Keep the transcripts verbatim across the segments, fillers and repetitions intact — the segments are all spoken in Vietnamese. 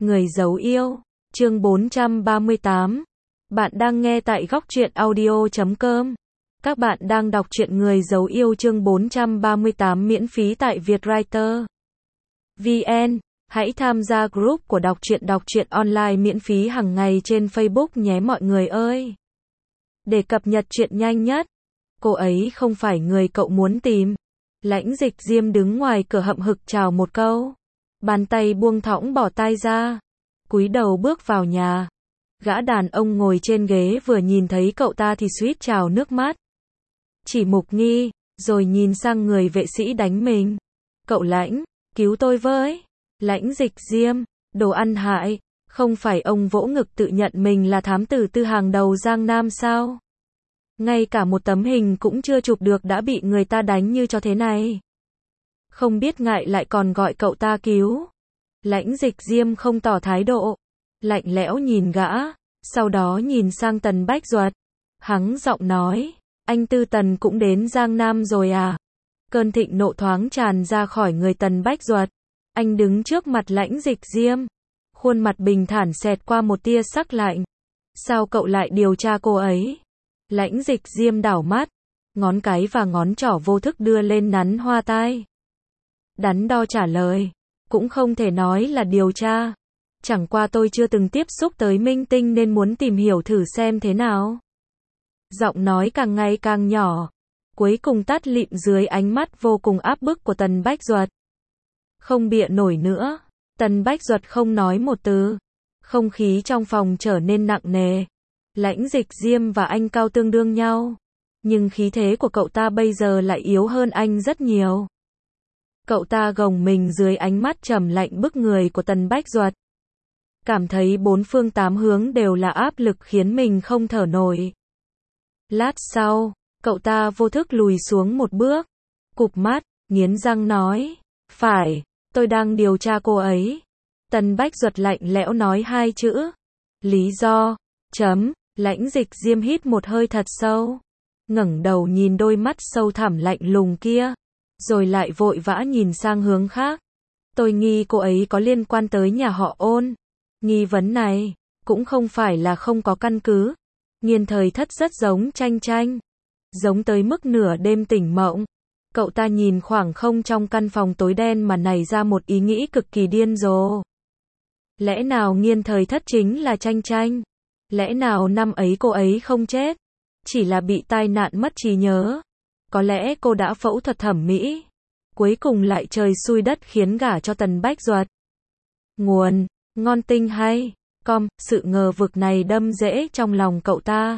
Người giấu yêu, chương bốn trăm ba mươi tám. Bạn đang nghe tại góc truyện audio chấm com. Các bạn đang đọc truyện Người giấu yêu chương bốn trăm ba mươi tám miễn phí tại Vietwriter vê en. Hãy tham gia group của đọc truyện đọc truyện online miễn phí hàng ngày trên Facebook nhé mọi người ơi. Để cập nhật truyện nhanh nhất. Cô ấy không phải người cậu muốn tìm. Lãnh Dịch Diêm đứng ngoài cửa hậm hực chào một câu. Bàn tay buông thõng bỏ tay ra. Cúi đầu bước vào nhà. Gã đàn ông ngồi trên ghế vừa nhìn thấy cậu ta thì suýt trào nước mắt. Chỉ mục nghi, rồi nhìn sang người vệ sĩ đánh mình. Cậu Lãnh, cứu tôi với. Lãnh Dịch Diêm, đồ ăn hại. Không phải ông vỗ ngực tự nhận mình là thám tử tư hàng đầu Giang Nam sao? Ngay cả một tấm hình cũng chưa chụp được đã bị người ta đánh như cho thế này. Không biết ngại lại còn gọi cậu ta cứu. Lãnh Dịch Diêm không tỏ thái độ. Lạnh lẽo nhìn gã. Sau đó nhìn sang Tần Bách Duật. Hắng giọng nói. Anh Tư Tần cũng đến Giang Nam rồi à? Cơn thịnh nộ thoáng tràn ra khỏi người Tần Bách Duật. Anh đứng trước mặt Lãnh Dịch Diêm. Khuôn mặt bình thản xẹt qua một tia sắc lạnh. Sao cậu lại điều tra cô ấy? Lãnh Dịch Diêm đảo mắt. Ngón cái và ngón trỏ vô thức đưa lên nắn hoa tai. Đắn đo trả lời. Cũng không thể nói là điều tra. Chẳng qua tôi chưa từng tiếp xúc tới minh tinh nên muốn tìm hiểu thử xem thế nào. Giọng nói càng ngày càng nhỏ. Cuối cùng tắt lịm dưới ánh mắt vô cùng áp bức của Tần Bách Duật. Không bịa nổi nữa. Tần Bách Duật không nói một từ. Không khí trong phòng trở nên nặng nề. Lãnh Dịch Diêm và anh cao tương đương nhau. Nhưng khí thế của cậu ta bây giờ lại yếu hơn anh rất nhiều. Cậu ta gồng mình dưới ánh mắt trầm lạnh bức người của Tần Bách Duật. Cảm thấy bốn phương tám hướng đều là áp lực khiến mình không thở nổi. Lát sau, cậu ta vô thức lùi xuống một bước. Cụp mắt, nghiến răng nói. Phải, tôi đang điều tra cô ấy. Tần Bách Duật lạnh lẽo nói hai chữ. Lý do, chấm, Lãnh Dịch Diêm hít một hơi thật sâu. Ngẩng đầu nhìn đôi mắt sâu thẳm lạnh lùng kia. Rồi lại vội vã nhìn sang hướng khác. Tôi nghi cô ấy có liên quan tới nhà họ Ôn. Nghi vấn này, cũng không phải là không có căn cứ. Nghiên Thời Thất rất giống Tranh Tranh. Giống tới mức nửa đêm tỉnh mộng. Cậu ta nhìn khoảng không trong căn phòng tối đen mà nảy ra một ý nghĩ cực kỳ điên rồ. Lẽ nào Nghiên Thời Thất chính là Tranh Tranh? Lẽ nào năm ấy cô ấy không chết? Chỉ là bị tai nạn mất trí nhớ. Có lẽ cô đã phẫu thuật thẩm mỹ. Cuối cùng lại trời xui đất khiến gả cho Tần Bách Duật. Nguồn, ngon tinh hay, com, sự ngờ vực này đâm rễ trong lòng cậu ta.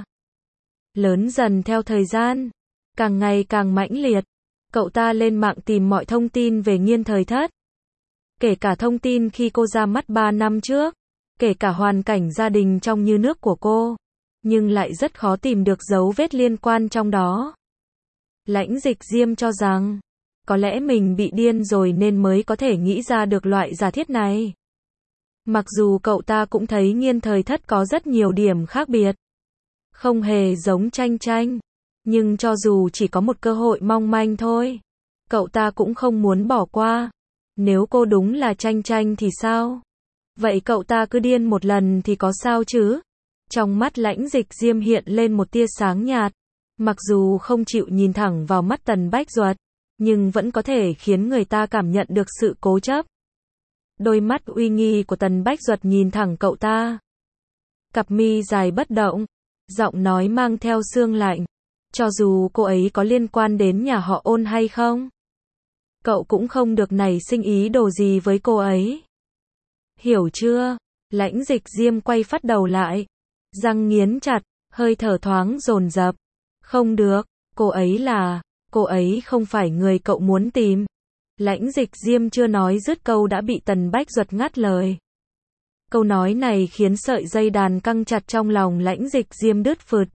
Lớn dần theo thời gian, càng ngày càng mãnh liệt. Cậu ta lên mạng tìm mọi thông tin về Nghiên Thời Thất. Kể cả thông tin khi cô ra mắt ba năm trước. Kể cả hoàn cảnh gia đình trong như nước của cô. Nhưng lại rất khó tìm được dấu vết liên quan trong đó. Lãnh Dịch Diêm cho rằng, có lẽ mình bị điên rồi nên mới có thể nghĩ ra được loại giả thiết này. Mặc dù cậu ta cũng thấy Nghiên Thời Thất có rất nhiều điểm khác biệt. Không hề giống Tranh Tranh. Nhưng cho dù chỉ có một cơ hội mong manh thôi. Cậu ta cũng không muốn bỏ qua. Nếu cô đúng là Tranh Tranh thì sao? Vậy cậu ta cứ điên một lần thì có sao chứ? Trong mắt Lãnh Dịch Diêm hiện lên một tia sáng nhạt. Mặc dù không chịu nhìn thẳng vào mắt Tần Bách Duật, nhưng vẫn có thể khiến người ta cảm nhận được sự cố chấp. Đôi mắt uy nghi của Tần Bách Duật nhìn thẳng cậu ta. Cặp mi dài bất động, giọng nói mang theo sương lạnh. Cho dù cô ấy có liên quan đến nhà họ Ôn hay không, cậu cũng không được nảy sinh ý đồ gì với cô ấy. Hiểu chưa? Lãnh Dịch Diêm quay phát đầu lại. Răng nghiến chặt, hơi thở thoáng dồn dập. Không được, cô ấy là, cô ấy không phải người cậu muốn tìm. Lãnh Dịch Diêm chưa nói dứt câu đã bị Tần Bách Duật ngắt lời. Câu nói này khiến sợi dây đàn căng chặt trong lòng Lãnh Dịch Diêm đứt phượt.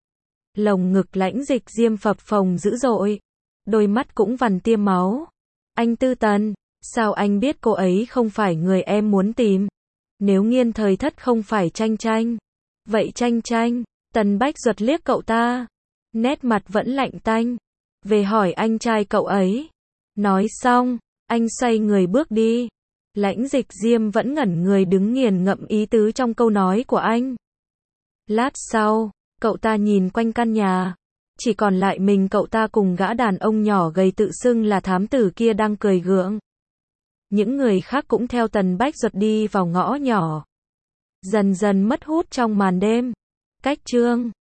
Lồng ngực Lãnh Dịch Diêm phập phồng dữ dội. Đôi mắt cũng vằn tia máu. Anh Tư Tần, sao anh biết cô ấy không phải người em muốn tìm? Nếu Nghiên Thời Thất không phải Tranh Tranh, vậy Tranh Tranh? Tần Bách Duật liếc cậu ta. Nét mặt vẫn lạnh tanh. Về hỏi anh trai cậu ấy. Nói xong, anh xoay người bước đi. Lãnh Dịch Diêm vẫn ngẩn người đứng nghiền ngẫm ý tứ trong câu nói của anh. Lát sau, cậu ta nhìn quanh căn nhà. Chỉ còn lại mình cậu ta cùng gã đàn ông nhỏ gầy tự xưng là thám tử kia đang cười gượng. Những người khác cũng theo Tần Bách Duật đi vào ngõ nhỏ. Dần dần mất hút trong màn đêm. Cách chương